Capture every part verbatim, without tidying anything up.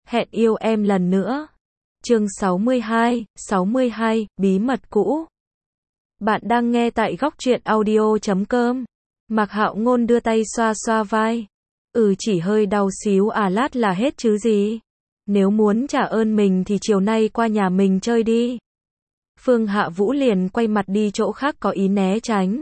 Hẹn yêu em lần nữa. Chương sáu mươi hai, sáu mươi hai, bí mật cũ. Bạn đang nghe tại góc truyện audio chấm com. Mạc Hạo Ngôn đưa tay xoa xoa vai. Ừ, chỉ hơi đau xíu à, lát là hết chứ gì. Nếu muốn trả ơn mình thì chiều nay qua nhà mình chơi đi. Phương Hạ Vũ liền quay mặt đi chỗ khác có ý né tránh.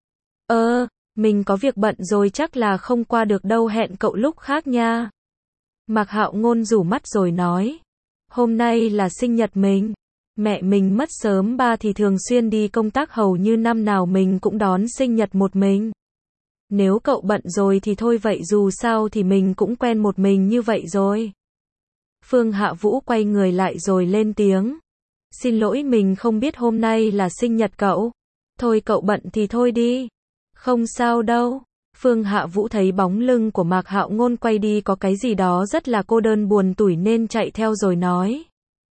Ơ, mình có việc bận rồi chắc là không qua được đâu, hẹn cậu lúc khác nha. Mạc Hạo Ngôn rủ mắt rồi nói. Hôm nay là sinh nhật mình. Mẹ mình mất sớm, ba thì thường xuyên đi công tác, hầu như năm nào mình cũng đón sinh nhật một mình. Nếu cậu bận rồi thì thôi vậy, dù sao thì mình cũng quen một mình như vậy rồi. Phương Hạ Vũ quay người lại rồi lên tiếng. Xin lỗi, mình không biết hôm nay là sinh nhật cậu. Thôi cậu bận thì thôi đi. Không sao đâu. Phương Hạ Vũ thấy bóng lưng của Mạc Hạo Ngôn quay đi có cái gì đó rất là cô đơn buồn tủi nên chạy theo rồi nói.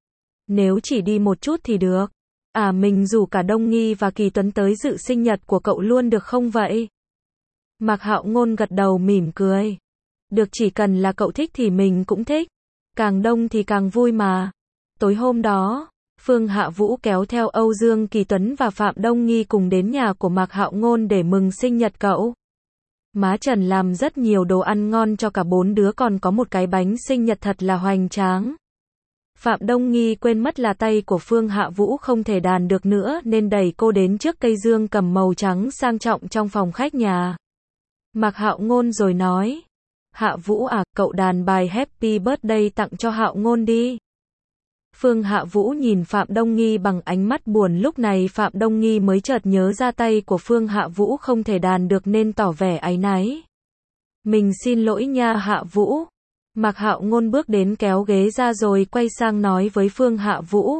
Nếu chỉ đi một chút thì được. À, mình rủ cả Đông Nghi và Kỳ Tuấn tới dự sinh nhật của cậu luôn được không vậy? Mạc Hạo Ngôn gật đầu mỉm cười. Được, chỉ cần là cậu thích thì mình cũng thích. Càng đông thì càng vui mà. Tối hôm đó, Phương Hạ Vũ kéo theo Âu Dương Kỳ Tuấn và Phạm Đông Nghi cùng đến nhà của Mạc Hạo Ngôn để mừng sinh nhật cậu. Má Trần làm rất nhiều đồ ăn ngon cho cả bốn đứa, còn có một cái bánh sinh nhật thật là hoành tráng. Phạm Đông Nghi quên mất là tay của Phương Hạ Vũ không thể đàn được nữa nên đẩy cô đến trước cây dương cầm màu trắng sang trọng trong phòng khách nhà Mạc Hạo Ngôn rồi nói. Hạ Vũ à, cậu đàn bài Happy Birthday tặng cho Hạo Ngôn đi. Phương Hạ Vũ nhìn Phạm Đông Nghi bằng ánh mắt buồn, lúc này Phạm Đông Nghi mới chợt nhớ ra tay của Phương Hạ Vũ không thể đàn được nên tỏ vẻ áy náy. Mình xin lỗi nha Hạ Vũ. Mạc Hạo Ngôn bước đến kéo ghế ra rồi quay sang nói với Phương Hạ Vũ.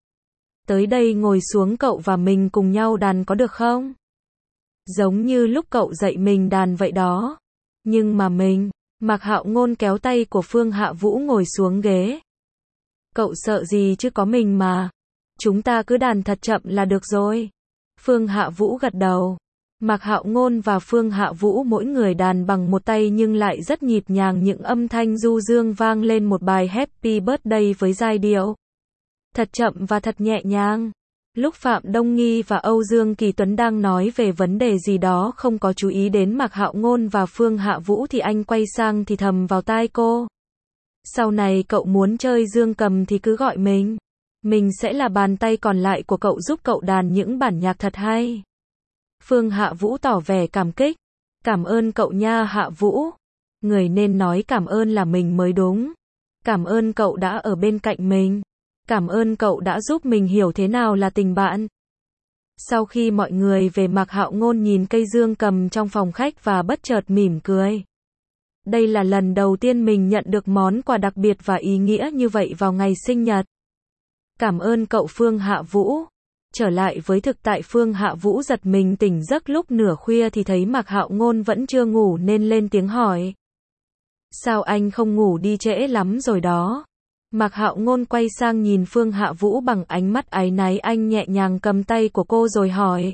Tới đây ngồi xuống, cậu và mình cùng nhau đàn có được không? Giống như lúc cậu dạy mình đàn vậy đó. Nhưng mà mình, Mạc Hạo Ngôn kéo tay của Phương Hạ Vũ ngồi xuống ghế. Cậu sợ gì chứ, có mình mà. Chúng ta cứ đàn thật chậm là được rồi. Phương Hạ Vũ gật đầu. Mạc Hạo Ngôn và Phương Hạ Vũ mỗi người đàn bằng một tay nhưng lại rất nhịp nhàng, những âm thanh du dương vang lên một bài Happy Birthday với giai điệu thật chậm và thật nhẹ nhàng. Lúc Phạm Đông Nghi và Âu Dương Kỳ Tuấn đang nói về vấn đề gì đó không có chú ý đến Mạc Hạo Ngôn và Phương Hạ Vũ thì anh quay sang thì thầm vào tai cô. Sau này cậu muốn chơi dương cầm thì cứ gọi mình. Mình sẽ là bàn tay còn lại của cậu, giúp cậu đàn những bản nhạc thật hay. Phương Hạ Vũ tỏ vẻ cảm kích. Cảm ơn cậu nha Hạ Vũ. Người nên nói cảm ơn là mình mới đúng. Cảm ơn cậu đã ở bên cạnh mình. Cảm ơn cậu đã giúp mình hiểu thế nào là tình bạn. Sau khi mọi người về, Mạc Hạo Ngôn nhìn cây dương cầm trong phòng khách và bất chợt mỉm cười. Đây là lần đầu tiên mình nhận được món quà đặc biệt và ý nghĩa như vậy vào ngày sinh nhật. Cảm ơn cậu Phương Hạ Vũ. Trở lại với thực tại, Phương Hạ Vũ giật mình tỉnh giấc lúc nửa khuya thì thấy Mạc Hạo Ngôn vẫn chưa ngủ nên lên tiếng hỏi. Sao anh không ngủ đi, trễ lắm rồi đó. Mạc Hạo Ngôn quay sang nhìn Phương Hạ Vũ bằng ánh mắt áy náy, anh nhẹ nhàng cầm tay của cô rồi hỏi.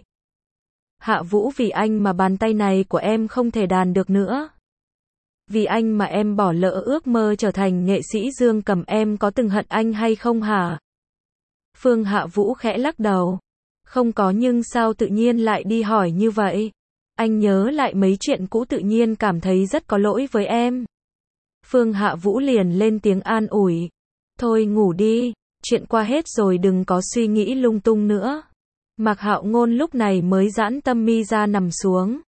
Hạ Vũ, vì anh mà bàn tay này của em không thể đàn được nữa. Vì anh mà em bỏ lỡ ước mơ trở thành nghệ sĩ dương cầm, em có từng hận anh hay không hả? Phương Hạ Vũ khẽ lắc đầu. Không có, nhưng sao tự nhiên lại đi hỏi như vậy? Anh nhớ lại mấy chuyện cũ tự nhiên cảm thấy rất có lỗi với em. Phương Hạ Vũ liền lên tiếng an ủi. Thôi ngủ đi, chuyện qua hết rồi, đừng có suy nghĩ lung tung nữa. Mạc Hạo Ngôn lúc này mới giãn tâm mi ra nằm xuống.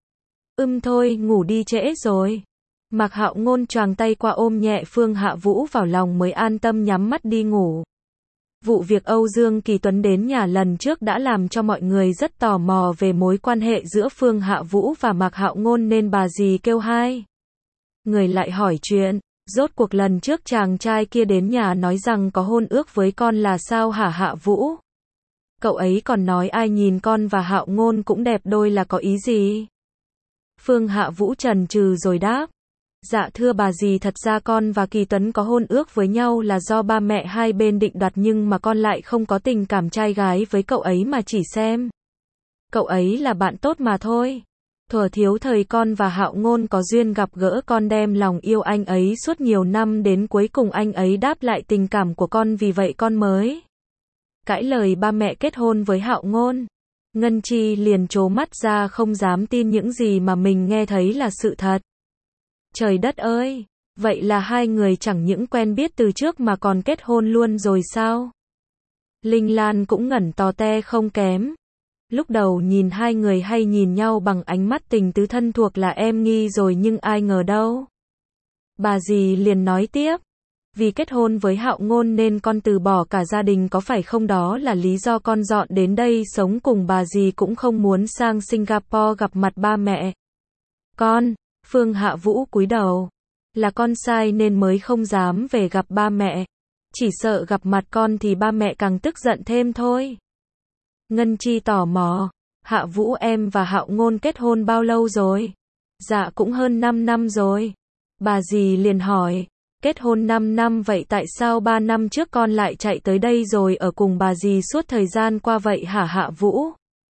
Ừm thôi, ngủ đi, trễ rồi. Mạc Hạo Ngôn choàng tay qua ôm nhẹ Phương Hạ Vũ vào lòng mới an tâm nhắm mắt đi ngủ. Vụ việc Âu Dương Kỳ Tuấn đến nhà lần trước đã làm cho mọi người rất tò mò về mối quan hệ giữa Phương Hạ Vũ và Mạc Hạo Ngôn nên bà dì kêu hai người lại hỏi chuyện. Rốt cuộc lần trước chàng trai kia đến nhà nói rằng có hôn ước với con là sao hả Hạ Vũ? Cậu ấy còn nói ai nhìn con và Hạo Ngôn cũng đẹp đôi là có ý gì? Phương Hạ Vũ chần chừ rồi đáp. Dạ thưa bà dì, thật ra con và Kỳ Tuấn có hôn ước với nhau là do ba mẹ hai bên định đoạt, nhưng mà con lại không có tình cảm trai gái với cậu ấy mà chỉ xem cậu ấy là bạn tốt mà thôi. Thuở thiếu thời con và Hạo Ngôn có duyên gặp gỡ, con đem lòng yêu anh ấy suốt nhiều năm, đến cuối cùng anh ấy đáp lại tình cảm của con, vì vậy con mới cãi lời ba mẹ kết hôn với Hạo Ngôn. Ngân Chi liền trố mắt ra, không dám tin những gì mà mình nghe thấy là sự thật. Trời đất ơi, vậy là hai người chẳng những quen biết từ trước mà còn kết hôn luôn rồi sao? Linh Lan cũng ngẩn tò te không kém. Lúc đầu nhìn hai người hay nhìn nhau bằng ánh mắt tình tứ thân thuộc là em nghi rồi, nhưng ai ngờ đâu. Bà dì liền nói tiếp. Vì kết hôn với Hạo Ngôn nên con từ bỏ cả gia đình, có phải không? Đó là lý do con dọn đến đây sống cùng. Bà dì cũng không muốn sang Singapore gặp mặt ba mẹ con. Phương Hạ Vũ cúi đầu. Là con sai nên mới không dám về gặp ba mẹ. Chỉ sợ gặp mặt con thì ba mẹ càng tức giận thêm thôi. Ngân Chi tò mò. Hạ Vũ, em và Hạo Ngôn kết hôn bao lâu rồi? Dạ cũng hơn năm năm rồi. Bà dì liền hỏi. Kết hôn năm năm, vậy tại sao ba năm trước con lại chạy tới đây rồi ở cùng bà dì suốt thời gian qua vậy hả Hạ Vũ?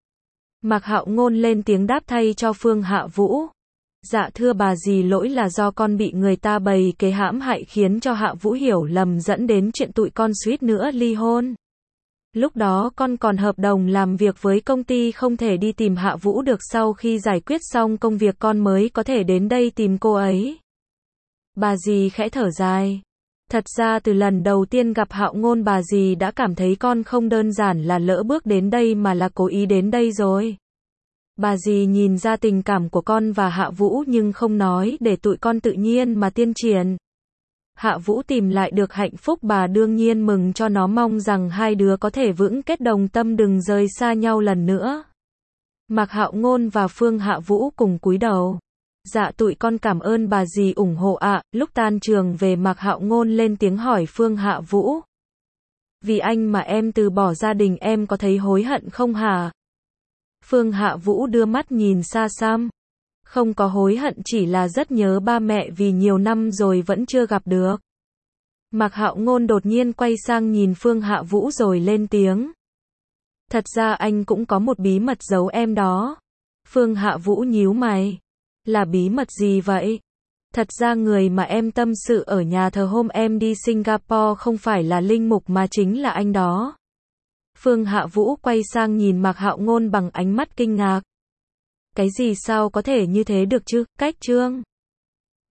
Mạc Hạo Ngôn lên tiếng đáp thay cho Phương Hạ Vũ. Dạ thưa bà dì, lỗi là do con bị người ta bày kế hãm hại khiến cho Hạ Vũ hiểu lầm, dẫn đến chuyện tụi con suýt nữa ly hôn. Lúc đó con còn hợp đồng làm việc với công ty, không thể đi tìm Hạ Vũ được, sau khi giải quyết xong công việc con mới có thể đến đây tìm cô ấy. Bà dì khẽ thở dài. Thật ra từ lần đầu tiên gặp Hạo Ngôn, bà dì đã cảm thấy con không đơn giản là lỡ bước đến đây mà là cố ý đến đây rồi. Bà dì nhìn ra tình cảm của con và Hạ Vũ nhưng không nói, để tụi con tự nhiên mà tiến triển. Hạ Vũ tìm lại được hạnh phúc, bà đương nhiên mừng cho nó, mong rằng hai đứa có thể vững kết đồng tâm, đừng rời xa nhau lần nữa. Mạc Hạo Ngôn và Phương Hạ Vũ cùng cúi đầu. Dạ tụi con cảm ơn bà dì ủng hộ ạ. Lúc tan trường về, Mạc Hạo Ngôn lên tiếng hỏi Phương Hạ Vũ. Vì anh mà em từ bỏ gia đình, em có thấy hối hận không hả? Phương Hạ Vũ đưa mắt nhìn xa xăm. Không có hối hận, chỉ là rất nhớ ba mẹ vì nhiều năm rồi vẫn chưa gặp được. Mạc Hạo Ngôn đột nhiên quay sang nhìn Phương Hạ Vũ rồi lên tiếng. Thật ra anh cũng có một bí mật giấu em đó. Phương Hạ Vũ nhíu mày. Là bí mật gì vậy? Thật ra người mà em tâm sự ở nhà thờ hôm em đi Singapore không phải là Linh Mục mà chính là anh đó. Phương Hạ Vũ quay sang nhìn Mạc Hạo Ngôn bằng ánh mắt kinh ngạc. Cái gì, sao có thể như thế được chứ? Cách Trương